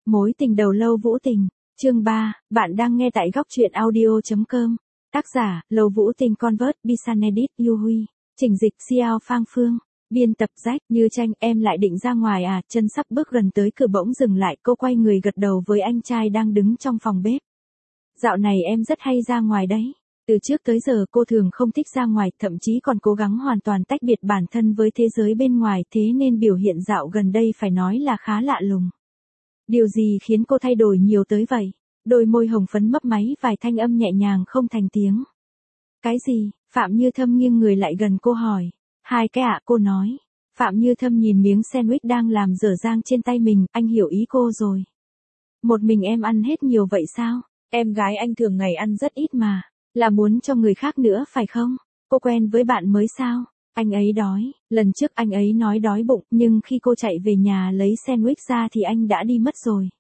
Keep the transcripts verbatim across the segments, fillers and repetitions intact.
Mối tình đầu lâu Vũ Tình, chương ba, bạn đang nghe tại góc truyện audio chấm com. Tác giả, Lầu Vũ Tình Convert Bisanedit Yu Huy, chỉnh dịch Xiao Phang Phương, biên tập Rách. Như Tranh, em lại định ra ngoài à? Chân sắp bước gần tới cửa bỗng dừng lại, cô quay người gật đầu với anh trai đang đứng trong phòng bếp. Dạo này em rất hay ra ngoài đấy. Từ trước tới giờ cô thường không thích ra ngoài, thậm chí còn cố gắng hoàn toàn tách biệt bản thân với thế giới bên ngoài, thế nên biểu hiện dạo gần đây phải nói là khá lạ lùng. Điều gì khiến cô thay đổi nhiều tới vậy? Đôi môi hồng phấn mấp máy vài thanh âm nhẹ nhàng không thành tiếng. Cái gì? Phạm Như Thâm nghiêng người lại gần cô hỏi. Hai cái ạ, cô nói. Phạm Như Thâm nhìn miếng sandwich đang làm dở dang trên tay mình, anh hiểu ý cô rồi. Một mình em ăn hết nhiều vậy sao? Em gái anh thường ngày ăn rất ít mà. Là muốn cho người khác nữa phải không? Cô quen với bạn mới sao? Anh ấy đói. Lần trước anh ấy nói đói bụng, nhưng khi cô chạy về nhà lấy sandwich ra thì anh đã đi mất rồi.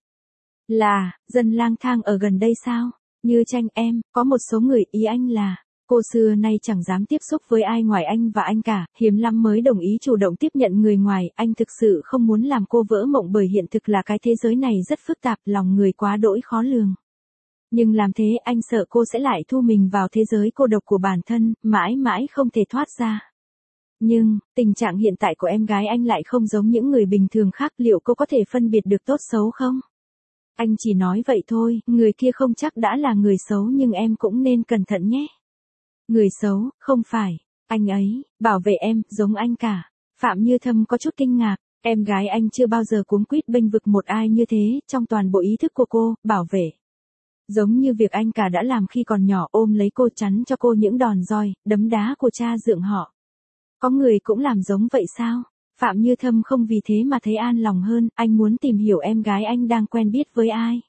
Là, dân lang thang ở gần đây sao? Như Tranh, em, có một số người, ý anh là, cô xưa nay chẳng dám tiếp xúc với ai ngoài anh và anh cả, hiếm lắm mới đồng ý chủ động tiếp nhận người ngoài, anh thực sự không muốn làm cô vỡ mộng bởi hiện thực là cái thế giới này rất phức tạp, lòng người quá đỗi khó lường. Nhưng làm thế anh sợ cô sẽ lại thu mình vào thế giới cô độc của bản thân, mãi mãi không thể thoát ra. Nhưng, tình trạng hiện tại của em gái anh lại không giống những người bình thường khác, liệu cô có thể phân biệt được tốt xấu không? Anh chỉ nói vậy thôi, người kia không chắc đã là người xấu nhưng em cũng nên cẩn thận nhé. Người xấu, không phải, anh ấy, bảo vệ em, giống anh cả. Phạm Như Thâm có chút kinh ngạc, em gái anh chưa bao giờ cuống quýt bênh vực một ai như thế, trong toàn bộ ý thức của cô, bảo vệ. Giống như việc anh cả đã làm khi còn nhỏ, ôm lấy cô chắn cho cô những đòn roi, đấm đá của cha dượng họ. Có người cũng làm giống vậy sao? Phạm Như Thâm không vì thế mà thấy an lòng hơn, anh muốn tìm hiểu em gái anh đang quen biết với ai.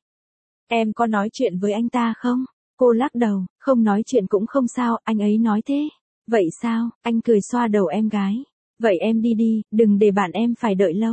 Em có nói chuyện với anh ta không? Cô lắc đầu, không nói chuyện cũng không sao, anh ấy nói thế. Vậy sao? Anh cười xoa đầu em gái. Vậy em đi đi, đừng để bạn em phải đợi lâu.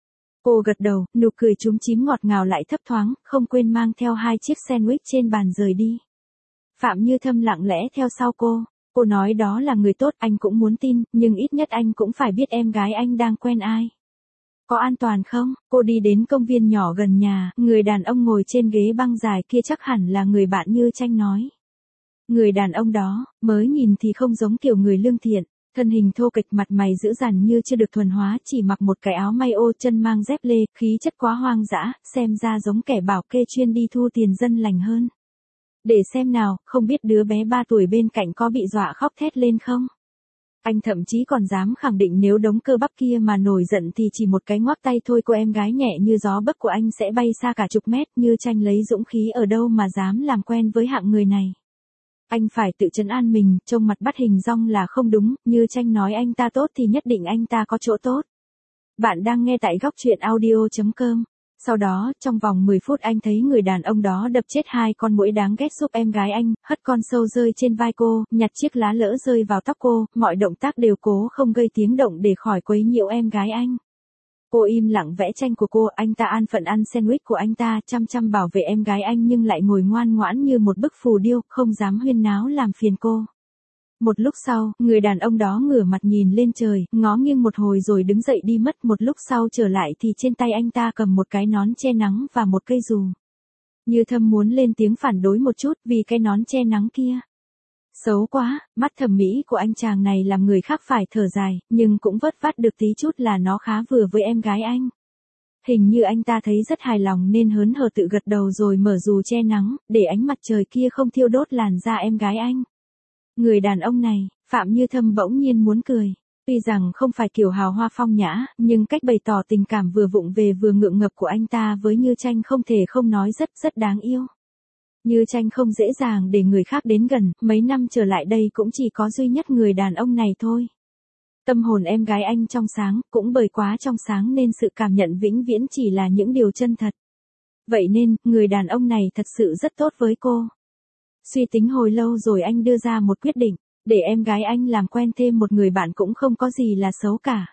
Cô gật đầu, nụ cười chúm chím ngọt ngào lại thấp thoáng, không quên mang theo hai chiếc sandwich trên bàn rời đi. Phạm Như Thâm lặng lẽ theo sau cô. Cô nói đó là người tốt, anh cũng muốn tin, nhưng ít nhất anh cũng phải biết em gái anh đang quen ai. Có an toàn không? Cô đi đến công viên nhỏ gần nhà, người đàn ông ngồi trên ghế băng dài kia chắc hẳn là người bạn Như Tranh nói. Người đàn ông đó, mới nhìn thì không giống kiểu người lương thiện, thân hình thô kệch, mặt mày dữ dằn như chưa được thuần hóa, chỉ mặc một cái áo may ô, chân mang dép lê, khí chất quá hoang dã, xem ra giống kẻ bảo kê chuyên đi thu tiền dân lành hơn. Để xem nào, không biết đứa bé ba tuổi bên cạnh có bị dọa khóc thét lên không? Anh thậm chí còn dám khẳng định nếu đống cơ bắp kia mà nổi giận thì chỉ một cái ngoắc tay thôi cô em gái nhẹ như gió bấc của anh sẽ bay xa cả chục mét. Như Tranh lấy dũng khí ở đâu mà dám làm quen với hạng người này. Anh phải tự trấn an mình, trông mặt bắt hình dong là không đúng, Như Tranh nói anh ta tốt thì nhất định anh ta có chỗ tốt. Bạn đang nghe tại góc truyện audio chấm com. Sau đó, trong vòng mười phút anh thấy người đàn ông đó đập chết hai con muỗi đáng ghét giúp em gái anh, hất con sâu rơi trên vai cô, nhặt chiếc lá lỡ rơi vào tóc cô, mọi động tác đều cố không gây tiếng động để khỏi quấy nhiễu em gái anh. Cô im lặng vẽ tranh của cô, anh ta an phận ăn sandwich của anh ta, chăm chăm bảo vệ em gái anh nhưng lại ngồi ngoan ngoãn như một bức phù điêu, không dám huyên náo làm phiền cô. Một lúc sau, người đàn ông đó ngửa mặt nhìn lên trời, ngó nghiêng một hồi rồi đứng dậy đi mất. Một lúc sau trở lại thì trên tay anh ta cầm một cái nón che nắng và một cây dù. Như Thâm muốn lên tiếng phản đối một chút vì cái nón che nắng kia. Xấu quá, mắt thẩm mỹ của anh chàng này làm người khác phải thở dài, nhưng cũng vớt vát được tí chút là nó khá vừa với em gái anh. Hình như anh ta thấy rất hài lòng nên hớn hở tự gật đầu rồi mở dù che nắng, để ánh mặt trời kia không thiêu đốt làn da em gái anh. Người đàn ông này, Phạm Như Thâm bỗng nhiên muốn cười. Tuy rằng không phải kiểu hào hoa phong nhã, nhưng cách bày tỏ tình cảm vừa vụng về vừa ngượng ngập của anh ta với Như Tranh không thể không nói rất rất đáng yêu. Như Tranh không dễ dàng để người khác đến gần, mấy năm trở lại đây cũng chỉ có duy nhất người đàn ông này thôi. Tâm hồn em gái anh trong sáng, cũng bởi quá trong sáng nên sự cảm nhận vĩnh viễn chỉ là những điều chân thật. Vậy nên, người đàn ông này thật sự rất tốt với cô. Suy tính hồi lâu rồi anh đưa ra một quyết định, để em gái anh làm quen thêm một người bạn cũng không có gì là xấu cả.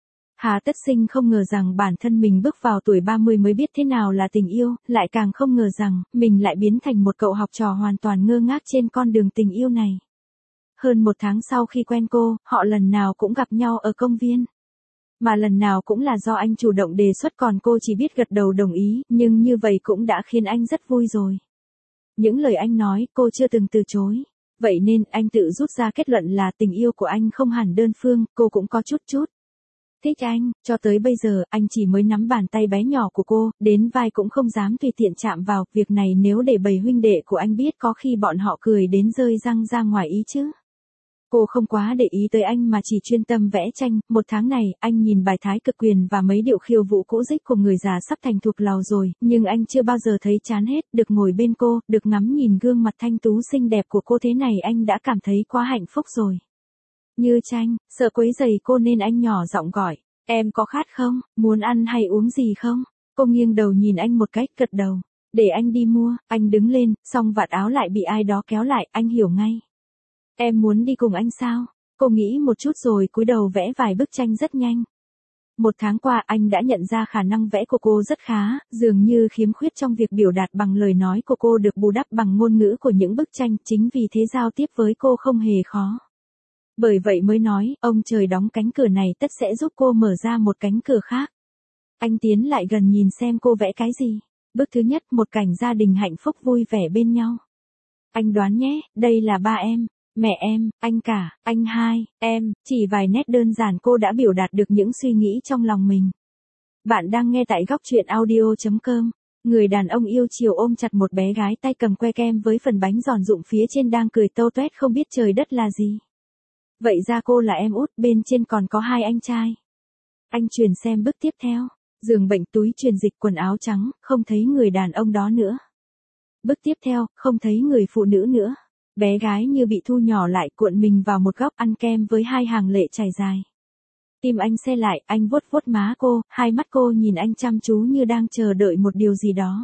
Hà Tất Sinh không ngờ rằng bản thân mình bước vào tuổi ba mươi mới biết thế nào là tình yêu, lại càng không ngờ rằng mình lại biến thành một cậu học trò hoàn toàn ngơ ngác trên con đường tình yêu này. Hơn một tháng sau khi quen cô, họ lần nào cũng gặp nhau ở công viên. Mà lần nào cũng là do anh chủ động đề xuất còn cô chỉ biết gật đầu đồng ý, nhưng như vậy cũng đã khiến anh rất vui rồi. Những lời anh nói cô chưa từng từ chối. Vậy nên anh tự rút ra kết luận là tình yêu của anh không hẳn đơn phương, cô cũng có chút chút thích anh. Cho tới bây giờ, anh chỉ mới nắm bàn tay bé nhỏ của cô, đến vai cũng không dám tùy tiện chạm vào. Việc này nếu để bầy huynh đệ của anh biết có khi bọn họ cười đến rơi răng ra ngoài ý chứ. Cô không quá để ý tới anh mà chỉ chuyên tâm vẽ tranh. Một tháng này, anh nhìn bài thái cực quyền và mấy điệu khiêu vũ cũ dích của người già sắp thành thục lào rồi, nhưng anh chưa bao giờ thấy chán hết. Được ngồi bên cô, được ngắm nhìn gương mặt thanh tú xinh đẹp của cô thế này anh đã cảm thấy quá hạnh phúc rồi. Như Tranh, sợ quấy rầy cô nên anh nhỏ giọng gọi, em có khát không, muốn ăn hay uống gì không? Cô nghiêng đầu nhìn anh một cách gật đầu, để anh đi mua. Anh đứng lên, xong vạt áo lại bị ai đó kéo lại, anh hiểu ngay. Em muốn đi cùng anh sao? Cô nghĩ một chút rồi cúi đầu vẽ vài bức tranh rất nhanh. Một tháng qua anh đã nhận ra khả năng vẽ của cô rất khá, dường như khiếm khuyết trong việc biểu đạt bằng lời nói của cô được bù đắp bằng ngôn ngữ của những bức tranh, chính vì thế giao tiếp với cô không hề khó. Bởi vậy mới nói, ông trời đóng cánh cửa này tất sẽ giúp cô mở ra một cánh cửa khác. Anh tiến lại gần nhìn xem cô vẽ cái gì. Bức thứ nhất, một cảnh gia đình hạnh phúc vui vẻ bên nhau. Anh đoán nhé, đây là ba em. Mẹ em, anh cả, anh hai, em, chỉ vài nét đơn giản cô đã biểu đạt được những suy nghĩ trong lòng mình. Bạn đang nghe tại góc truyện audio chấm com. Người đàn ông yêu chiều ôm chặt một bé gái tay cầm que kem với phần bánh giòn rụng phía trên đang cười tâu toét không biết trời đất là gì. Vậy ra cô là em út, bên trên còn có hai anh trai. Anh truyền xem bức tiếp theo. Giường bệnh, túi truyền dịch, quần áo trắng, không thấy người đàn ông đó nữa. Bức tiếp theo, không thấy người phụ nữ nữa. Bé gái như bị thu nhỏ lại, cuộn mình vào một góc ăn kem với hai hàng lệ chảy dài. Tim anh se lại, anh vuốt vuốt má cô, hai mắt cô nhìn anh chăm chú như đang chờ đợi một điều gì đó.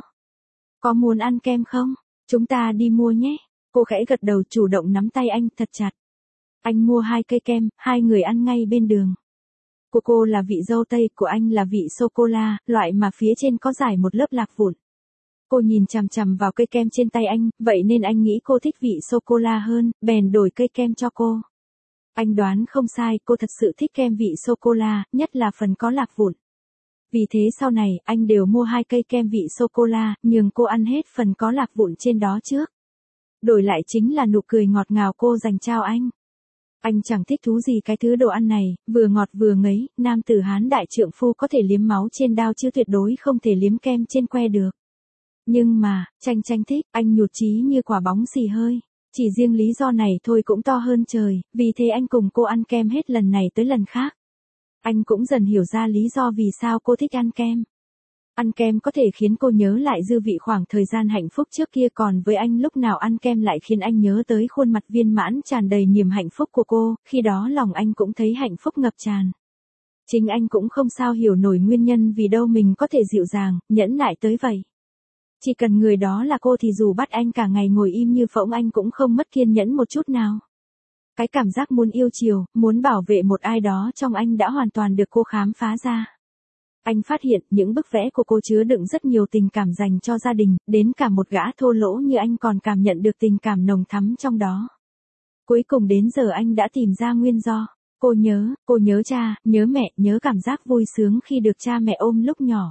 Có muốn ăn kem không? Chúng ta đi mua nhé. Cô khẽ gật đầu chủ động nắm tay anh thật chặt. Anh mua hai cây kem, hai người ăn ngay bên đường. Của cô là vị dâu tây, của anh là vị sô-cô-la, loại mà phía trên có dải một lớp lạc vụn. Cô nhìn chằm chằm vào cây kem trên tay anh, vậy nên anh nghĩ cô thích vị sô-cô-la hơn, bèn đổi cây kem cho cô. Anh đoán không sai, cô thật sự thích kem vị sô-cô-la, nhất là phần có lạc vụn. Vì thế sau này, anh đều mua hai cây kem vị sô-cô-la, nhường cô ăn hết phần có lạc vụn trên đó trước. Đổi lại chính là nụ cười ngọt ngào cô dành trao anh. Anh chẳng thích thú gì cái thứ đồ ăn này, vừa ngọt vừa ngấy, nam tử Hán đại trượng phu có thể liếm máu trên đao chứ tuyệt đối không thể liếm kem trên que được. Nhưng mà, Tranh Tranh thích, anh nhụt chí như quả bóng xì hơi. Chỉ riêng lý do này thôi cũng to hơn trời, vì thế anh cùng cô ăn kem hết lần này tới lần khác. Anh cũng dần hiểu ra lý do vì sao cô thích ăn kem. Ăn kem có thể khiến cô nhớ lại dư vị khoảng thời gian hạnh phúc trước kia, còn với anh lúc nào ăn kem lại khiến anh nhớ tới khuôn mặt viên mãn tràn đầy niềm hạnh phúc của cô, khi đó lòng anh cũng thấy hạnh phúc ngập tràn. Chính anh cũng không sao hiểu nổi nguyên nhân vì đâu mình có thể dịu dàng, nhẫn nại tới vậy. Chỉ cần người đó là cô thì dù bắt anh cả ngày ngồi im như phỗng anh cũng không mất kiên nhẫn một chút nào. Cái cảm giác muốn yêu chiều, muốn bảo vệ một ai đó trong anh đã hoàn toàn được cô khám phá ra. Anh phát hiện những bức vẽ của cô chứa đựng rất nhiều tình cảm dành cho gia đình, đến cả một gã thô lỗ như anh còn cảm nhận được tình cảm nồng thắm trong đó. Cuối cùng đến giờ anh đã tìm ra nguyên do. Cô nhớ, cô nhớ cha, nhớ mẹ, nhớ cảm giác vui sướng khi được cha mẹ ôm lúc nhỏ.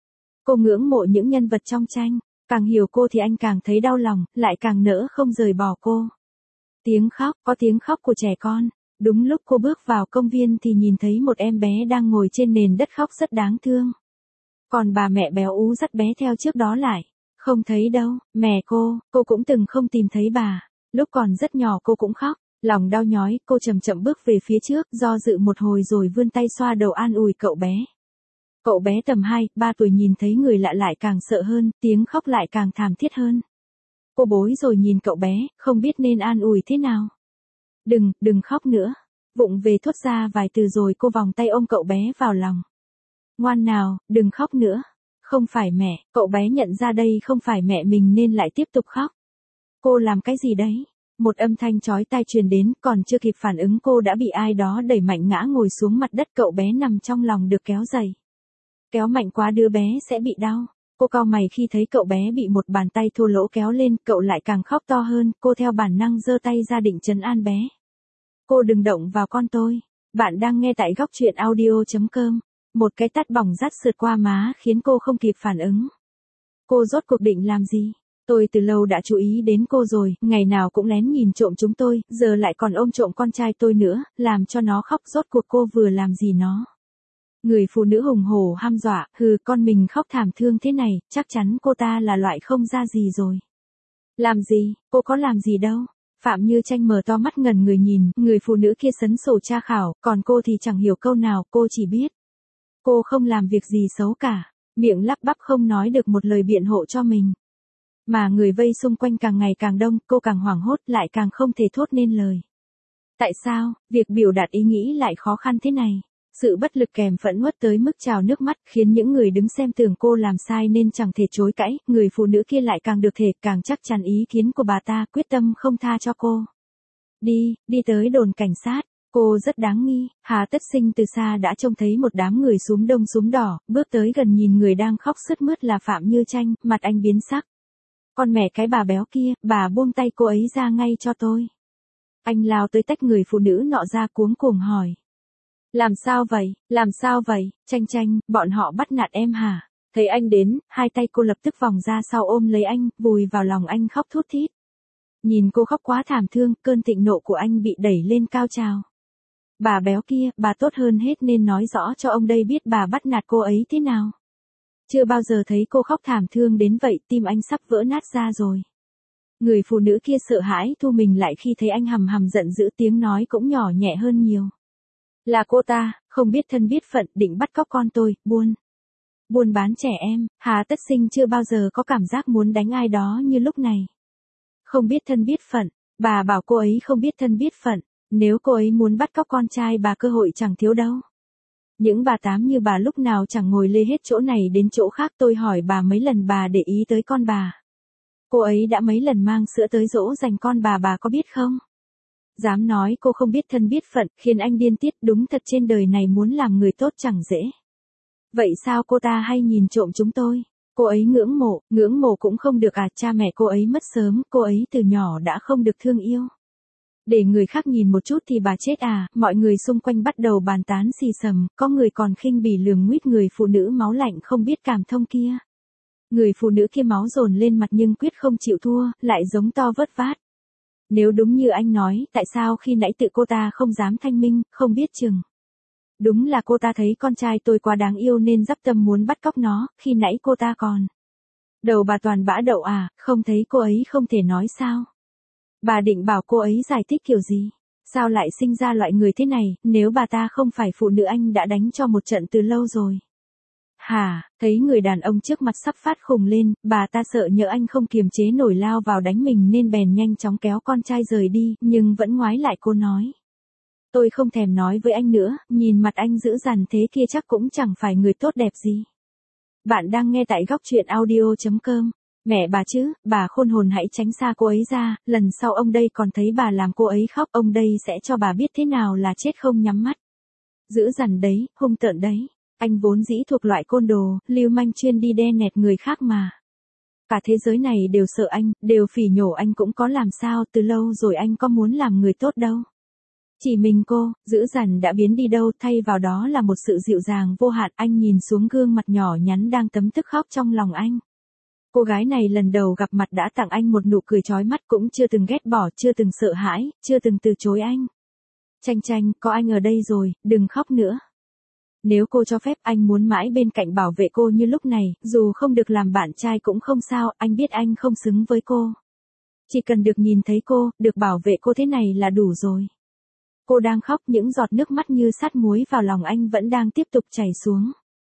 Cô ngưỡng mộ những nhân vật trong tranh, càng hiểu cô thì anh càng thấy đau lòng, lại càng nỡ không rời bỏ cô. Tiếng khóc, có tiếng khóc của trẻ con. Đúng lúc cô bước vào công viên thì nhìn thấy một em bé đang ngồi trên nền đất khóc rất đáng thương. Còn bà mẹ béo ú dắt bé theo trước đó lại. Không thấy đâu, mẹ cô, cô cũng từng không tìm thấy bà. Lúc còn rất nhỏ cô cũng khóc, lòng đau nhói, cô chậm chậm bước về phía trước, do dự một hồi rồi vươn tay xoa đầu an ủi cậu bé. Cậu bé tầm hai, ba tuổi nhìn thấy người lạ lại càng sợ hơn, tiếng khóc lại càng thảm thiết hơn. Cô bối rồi nhìn cậu bé, không biết nên an ủi thế nào. Đừng, đừng khóc nữa. Vụng về thốt ra vài từ rồi cô vòng tay ôm cậu bé vào lòng. Ngoan nào, đừng khóc nữa. Không phải mẹ, cậu bé nhận ra đây không phải mẹ mình nên lại tiếp tục khóc. Cô làm cái gì đấy? Một âm thanh chói tai truyền đến, còn chưa kịp phản ứng cô đã bị ai đó đẩy mạnh ngã ngồi xuống mặt đất, cậu bé nằm trong lòng được kéo dậy. Kéo mạnh quá đứa bé sẽ bị đau. Cô cau mày khi thấy cậu bé bị một bàn tay thô lỗ kéo lên, cậu lại càng khóc to hơn, cô theo bản năng giơ tay ra định trấn an bé. Cô đừng động vào con tôi. Bạn đang nghe tại góc truyện audio chấm com. Một cái tát bỏng rát sượt qua má khiến cô không kịp phản ứng. Cô rốt cuộc định làm gì? Tôi từ lâu đã chú ý đến cô rồi, ngày nào cũng lén nhìn trộm chúng tôi, giờ lại còn ôm trộm con trai tôi nữa, làm cho nó khóc. Rốt cuộc cô vừa làm gì nó? Người phụ nữ hùng hổ hăm dọa, hừ, con mình khóc thảm thương thế này, chắc chắn cô ta là loại không ra gì rồi. Làm gì, cô có làm gì đâu. Phạm Như Tranh mở to mắt ngẩn người nhìn, người phụ nữ kia sấn sổ tra khảo, còn cô thì chẳng hiểu câu nào, cô chỉ biết. Cô không làm việc gì xấu cả, miệng lắp bắp không nói được một lời biện hộ cho mình. Mà người vây xung quanh càng ngày càng đông, cô càng hoảng hốt lại càng không thể thốt nên lời. Tại sao, việc biểu đạt ý nghĩ lại khó khăn thế này? Sự bất lực kèm phẫn uất tới mức trào nước mắt khiến những người đứng xem tưởng cô làm sai nên chẳng thể chối cãi, người phụ nữ kia lại càng được thể càng chắc chắn ý kiến của bà ta, quyết tâm không tha cho cô. Đi, đi tới đồn cảnh sát, cô rất đáng nghi. Hà Tất Sinh từ xa đã trông thấy một đám người súm đông súm đỏ, bước tới gần nhìn người đang khóc sướt mướt là Phạm Như Tranh, mặt anh biến sắc. Con mẹ cái bà béo kia, bà buông tay cô ấy ra ngay cho tôi. Anh lao tới tách người phụ nữ nọ ra cuống cuồng hỏi. Làm sao vậy, làm sao vậy, Tranh Tranh, bọn họ bắt nạt em hả? Thấy anh đến, hai tay cô lập tức vòng ra sau ôm lấy anh, vùi vào lòng anh khóc thút thít. Nhìn cô khóc quá thảm thương, cơn thịnh nộ của anh bị đẩy lên cao trào. Bà béo kia, bà tốt hơn hết nên nói rõ cho ông đây biết bà bắt nạt cô ấy thế nào. Chưa bao giờ thấy cô khóc thảm thương đến vậy, tim anh sắp vỡ nát ra rồi. Người phụ nữ kia sợ hãi thu mình lại khi thấy anh hầm hầm giận dữ, tiếng nói cũng nhỏ nhẹ hơn nhiều. Là cô ta, không biết thân biết phận, định bắt cóc con tôi, buôn. Buôn bán trẻ em. Hà Tất Sinh chưa bao giờ có cảm giác muốn đánh ai đó như lúc này. Không biết thân biết phận, bà bảo cô ấy không biết thân biết phận, nếu cô ấy muốn bắt cóc con trai bà cơ hội chẳng thiếu đâu. Những bà tám như bà lúc nào chẳng ngồi lê hết chỗ này đến chỗ khác, tôi hỏi bà mấy lần bà để ý tới con bà. Cô ấy đã mấy lần mang sữa tới dỗ dành con bà bà có biết không? Dám nói cô không biết thân biết phận, khiến anh điên tiết, đúng thật trên đời này muốn làm người tốt chẳng dễ. Vậy sao cô ta hay nhìn trộm chúng tôi? Cô ấy ngưỡng mộ, ngưỡng mộ cũng không được à, cha mẹ cô ấy mất sớm, cô ấy từ nhỏ đã không được thương yêu. Để người khác nhìn một chút thì bà chết à, mọi người xung quanh bắt đầu bàn tán xì xầm, có người còn khinh bỉ lườm nguýt người phụ nữ máu lạnh không biết cảm thông kia. Người phụ nữ kia máu dồn lên mặt nhưng quyết không chịu thua, lại giống to vớt vát. Nếu đúng như anh nói, tại sao khi nãy tự cô ta không dám thanh minh, không biết chừng. Đúng là cô ta thấy con trai tôi quá đáng yêu nên dắp tâm muốn bắt cóc nó, khi nãy cô ta còn. Đầu bà toàn bã đậu à, không thấy cô ấy không thể nói sao. Bà định bảo cô ấy giải thích kiểu gì? Sao lại sinh ra loại người thế này, nếu bà ta không phải phụ nữ anh đã đánh cho một trận từ lâu rồi. Hả, thấy người đàn ông trước mặt sắp phát khùng lên, bà ta sợ nhỡ anh không kiềm chế nổi lao vào đánh mình nên bèn nhanh chóng kéo con trai rời đi, nhưng vẫn ngoái lại cô nói. Tôi không thèm nói với anh nữa, nhìn mặt anh dữ dằn thế kia chắc cũng chẳng phải người tốt đẹp gì. Bạn đang nghe tại góc truyện audio chấm com. Mẹ bà chứ, bà khôn hồn hãy tránh xa cô ấy ra, lần sau ông đây còn thấy bà làm cô ấy khóc, ông đây sẽ cho bà biết thế nào là chết không nhắm mắt. Dữ dằn đấy, hung tợn đấy. Anh vốn dĩ thuộc loại côn đồ, lưu manh chuyên đi đe nẹt người khác mà. Cả thế giới này đều sợ anh, đều phỉ nhổ anh cũng có làm sao, từ lâu rồi anh có muốn làm người tốt đâu. Chỉ mình cô, dữ dằn đã biến đi đâu, thay vào đó là một sự dịu dàng vô hạn. Anh nhìn xuống gương mặt nhỏ nhắn đang tấm tức khóc trong lòng anh. Cô gái này lần đầu gặp mặt đã tặng anh một nụ cười chói mắt, cũng chưa từng ghét bỏ, chưa từng sợ hãi, chưa từng từ chối anh. Tranh Tranh, có anh ở đây rồi, đừng khóc nữa. Nếu cô cho phép, anh muốn mãi bên cạnh bảo vệ cô như lúc này, dù không được làm bạn trai cũng không sao, anh biết anh không xứng với cô. Chỉ cần được nhìn thấy cô, được bảo vệ cô thế này là đủ rồi. Cô đang khóc, những giọt nước mắt như sắt muối vào lòng anh vẫn đang tiếp tục chảy xuống.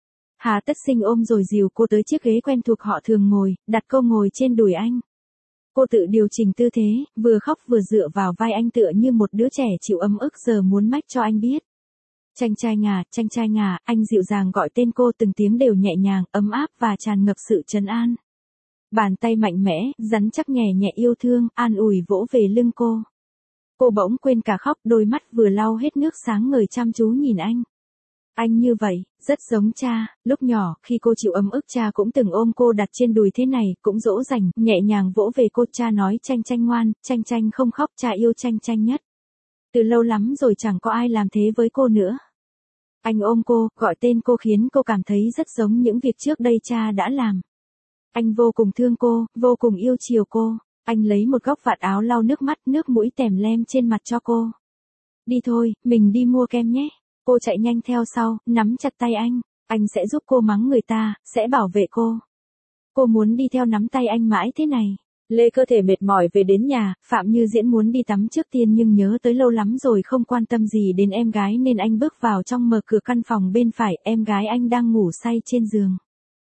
Hà Tất Sinh ôm rồi dìu cô tới chiếc ghế quen thuộc họ thường ngồi, đặt cô ngồi trên đùi anh. Cô tự điều chỉnh tư thế, vừa khóc vừa dựa vào vai anh tựa như một đứa trẻ chịu ấm ức giờ muốn mách cho anh biết. Tranh Tranh à, Tranh Tranh à, anh dịu dàng gọi tên cô, từng tiếng đều nhẹ nhàng, ấm áp và tràn ngập sự trấn an. Bàn tay mạnh mẽ, rắn chắc nhẹ nhẹ yêu thương, an ủi vỗ về lưng cô. Cô bỗng quên cả khóc, đôi mắt vừa lau hết nước sáng ngời chăm chú nhìn anh. Anh như vậy, rất giống cha, lúc nhỏ, khi cô chịu ấm ức cha cũng từng ôm cô đặt trên đùi thế này, cũng dỗ dành, nhẹ nhàng vỗ về cô. Cha nói Tranh Tranh ngoan, Tranh Tranh không khóc, cha yêu Tranh Tranh nhất. Từ lâu lắm rồi chẳng có ai làm thế với cô nữa. Anh ôm cô, gọi tên cô khiến cô cảm thấy rất giống những việc trước đây cha đã làm. Anh vô cùng thương cô, vô cùng yêu chiều cô. Anh lấy một góc vạt áo lau nước mắt, nước mũi tèm lem trên mặt cho cô. Đi thôi, mình đi mua kem nhé. Cô chạy nhanh theo sau, nắm chặt tay anh. Anh sẽ giúp cô mắng người ta, sẽ bảo vệ cô. Cô muốn đi theo nắm tay anh mãi thế này. Lê cơ thể mệt mỏi về đến nhà, Phạm Như Diễn muốn đi tắm trước tiên nhưng nhớ tới lâu lắm rồi không quan tâm gì đến em gái nên anh bước vào trong, mở cửa căn phòng bên phải, em gái anh đang ngủ say trên giường.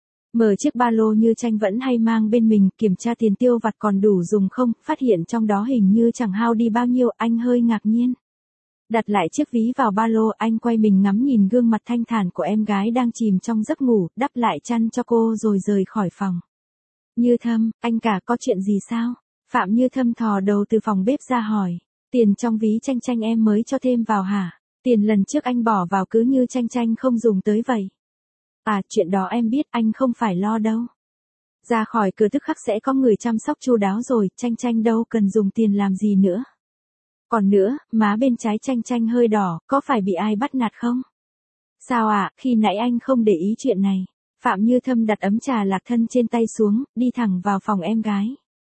Mở chiếc ba lô Như Tranh vẫn hay mang bên mình, kiểm tra tiền tiêu vặt còn đủ dùng không, phát hiện trong đó hình như chẳng hao đi bao nhiêu, anh hơi ngạc nhiên. Đặt lại chiếc ví vào ba lô, anh quay mình ngắm nhìn gương mặt thanh thản của em gái đang chìm trong giấc ngủ, đắp lại chăn cho cô rồi rời khỏi phòng. Như Thâm, anh cả có chuyện gì sao? Phạm Như Thâm thò đầu từ phòng bếp ra hỏi. Tiền trong ví Tranh Tranh em mới cho thêm vào hả? Tiền lần trước anh bỏ vào cứ như Tranh Tranh không dùng tới vậy. À, chuyện đó em biết, anh không phải lo đâu. Ra khỏi cửa tức khắc sẽ có người chăm sóc chu đáo rồi, Tranh Tranh đâu cần dùng tiền làm gì nữa. Còn nữa, má bên trái Tranh Tranh hơi đỏ, có phải bị ai bắt nạt không? Sao ạ, à, khi nãy anh không để ý chuyện này. Phạm Như Thâm đặt ấm trà lạc thân trên tay xuống, đi thẳng vào phòng em gái.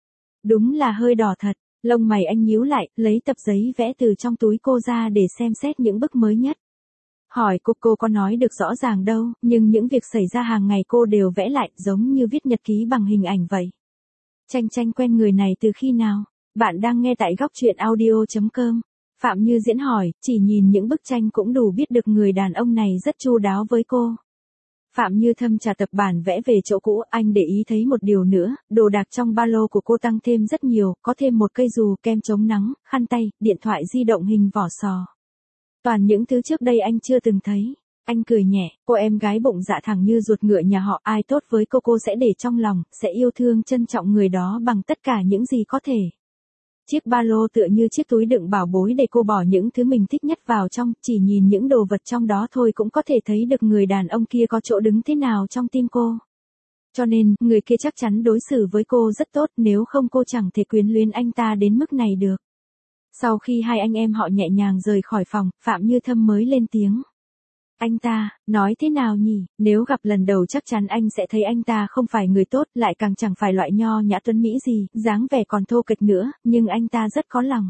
Đúng là hơi đỏ thật, lông mày anh nhíu lại, lấy tập giấy vẽ từ trong túi cô ra để xem xét những bức mới nhất. Hỏi cô, cô có nói được rõ ràng đâu, nhưng những việc xảy ra hàng ngày cô đều vẽ lại, giống như viết nhật ký bằng hình ảnh vậy. Tranh Tranh quen người này từ khi nào? Bạn đang nghe tại góc truyện audio chấm com. Phạm Như Diễn hỏi, chỉ nhìn những bức tranh cũng đủ biết được người đàn ông này rất chu đáo với cô. Phạm Như Thâm trả tập bản vẽ về chỗ cũ, anh để ý thấy một điều nữa, đồ đạc trong ba lô của cô tăng thêm rất nhiều, có thêm một cây dù, kem chống nắng, khăn tay, điện thoại di động hình vỏ sò. Toàn những thứ trước đây anh chưa từng thấy. Anh cười nhẹ, cô em gái bụng dạ thẳng như ruột ngựa nhà họ, ai tốt với cô cô sẽ để trong lòng, sẽ yêu thương trân trọng người đó bằng tất cả những gì có thể. Chiếc ba lô tựa như chiếc túi đựng bảo bối để cô bỏ những thứ mình thích nhất vào trong, chỉ nhìn những đồ vật trong đó thôi cũng có thể thấy được người đàn ông kia có chỗ đứng thế nào trong tim cô. Cho nên, người kia chắc chắn đối xử với cô rất tốt, nếu không cô chẳng thể quyến luyến anh ta đến mức này được. Sau khi hai anh em họ nhẹ nhàng rời khỏi phòng, Phạm Như Thâm mới lên tiếng. Anh ta, nói thế nào nhỉ, nếu gặp lần đầu chắc chắn anh sẽ thấy anh ta không phải người tốt, lại càng chẳng phải loại nho nhã tuấn mỹ gì, dáng vẻ còn thô kệch nữa, nhưng anh ta rất có lòng.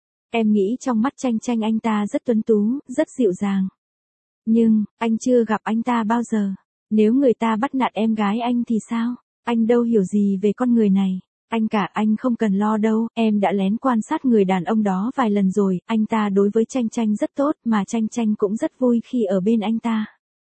Em nghĩ trong mắt Tranh Tranh anh ta rất tuấn tú, rất dịu dàng. Nhưng, anh chưa gặp anh ta bao giờ. Nếu người ta bắt nạt em gái anh thì sao? Anh đâu hiểu gì về con người này. Anh cả, anh không cần lo đâu, em đã lén quan sát người đàn ông đó vài lần rồi, anh ta đối với Tranh Tranh rất tốt, mà Tranh Tranh cũng rất vui khi ở bên anh ta.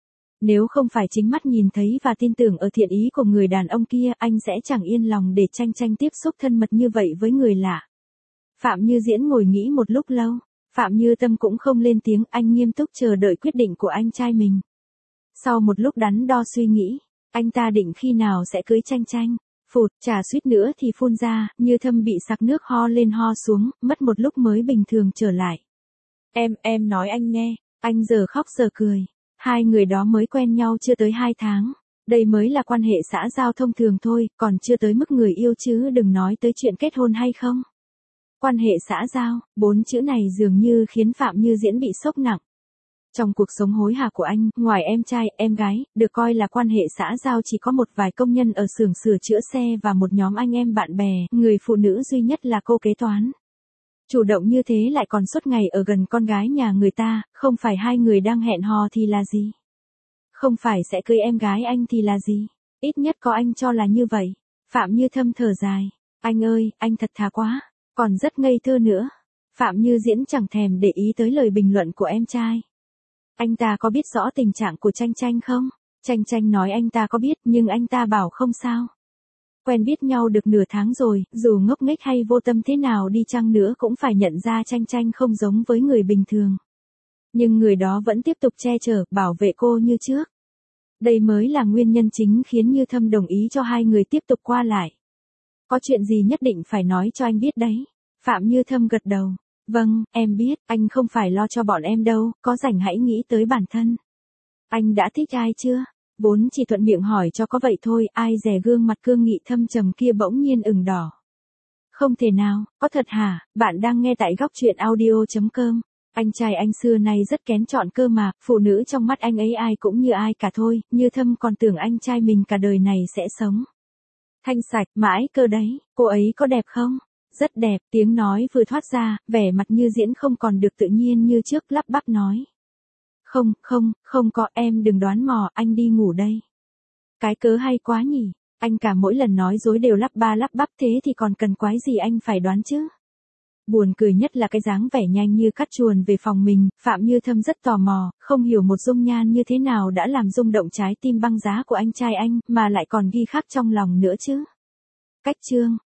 Nếu không phải chính mắt nhìn thấy và tin tưởng ở thiện ý của người đàn ông kia, anh sẽ chẳng yên lòng để Tranh Tranh tiếp xúc thân mật như vậy với người lạ. Phạm Như Diễn ngồi nghĩ một lúc lâu, Phạm Như Tâm cũng không lên tiếng, anh nghiêm túc chờ đợi quyết định của anh trai mình. Sau một lúc đắn đo suy nghĩ, anh ta định khi nào sẽ cưới Tranh Tranh. Phụt, trà suýt nữa thì phun ra, Như Thâm bị sặc nước ho lên ho xuống, mất một lúc mới bình thường trở lại. Em, em nói anh nghe, anh giờ khóc giờ cười. Hai người đó mới quen nhau chưa tới hai tháng. Đây mới là quan hệ xã giao thông thường thôi, còn chưa tới mức người yêu chứ đừng nói tới chuyện kết hôn hay không. Quan hệ xã giao, bốn chữ này dường như khiến Phạm Như Diễn bị sốc nặng. Trong cuộc sống hối hả của anh, ngoài em trai, em gái, được coi là quan hệ xã giao chỉ có một vài công nhân ở xưởng sửa chữa xe và một nhóm anh em bạn bè, người phụ nữ duy nhất là cô kế toán. Chủ động như thế lại còn suốt ngày ở gần con gái nhà người ta, không phải hai người đang hẹn hò thì là gì? Không phải sẽ cưới em gái anh thì là gì? Ít nhất có anh cho là như vậy. Phạm Như Thâm thở dài. Anh ơi, anh thật thà quá, còn rất ngây thơ nữa. Phạm Như Diễn chẳng thèm để ý tới lời bình luận của em trai. Anh ta có biết rõ tình trạng của Tranh Tranh không? Tranh Tranh nói anh ta có biết, nhưng anh ta bảo không sao. Quen biết nhau được nửa tháng rồi, dù ngốc nghếch hay vô tâm thế nào đi chăng nữa cũng phải nhận ra Tranh Tranh không giống với người bình thường. Nhưng người đó vẫn tiếp tục che chở, bảo vệ cô như trước. Đây mới là nguyên nhân chính khiến Như Thâm đồng ý cho hai người tiếp tục qua lại. Có chuyện gì nhất định phải nói cho anh biết đấy. Phạm Như Thâm gật đầu. Vâng, em biết, anh không phải lo cho bọn em đâu, có rảnh hãy nghĩ tới bản thân. Anh đã thích ai chưa? Vốn chỉ thuận miệng hỏi cho có vậy thôi, ai dè gương mặt cương nghị thâm trầm kia bỗng nhiên ửng đỏ. Không thể nào, có thật hả? Bạn đang nghe tại góc truyện audio chấm com. Anh trai anh xưa nay rất kén chọn cơ mà, phụ nữ trong mắt anh ấy ai cũng như ai cả thôi, Như Thâm còn tưởng anh trai mình cả đời này sẽ sống thanh sạch, mãi cơ đấy, cô ấy có đẹp không? Rất đẹp, tiếng nói vừa thoát ra, vẻ mặt Như Diễn không còn được tự nhiên như trước, lắp bắp nói. Không, không, không có, em đừng đoán mò, anh đi ngủ đây. Cái cớ hay quá nhỉ, anh cả mỗi lần nói dối đều lắp ba lắp bắp thế thì còn cần quái gì anh phải đoán chứ. Buồn cười nhất là cái dáng vẻ nhanh như cắt chuồn về phòng mình, Phạm Như Thâm rất tò mò, không hiểu một dung nhan như thế nào đã làm rung động trái tim băng giá của anh trai anh, mà lại còn ghi khắc trong lòng nữa chứ. Cách chương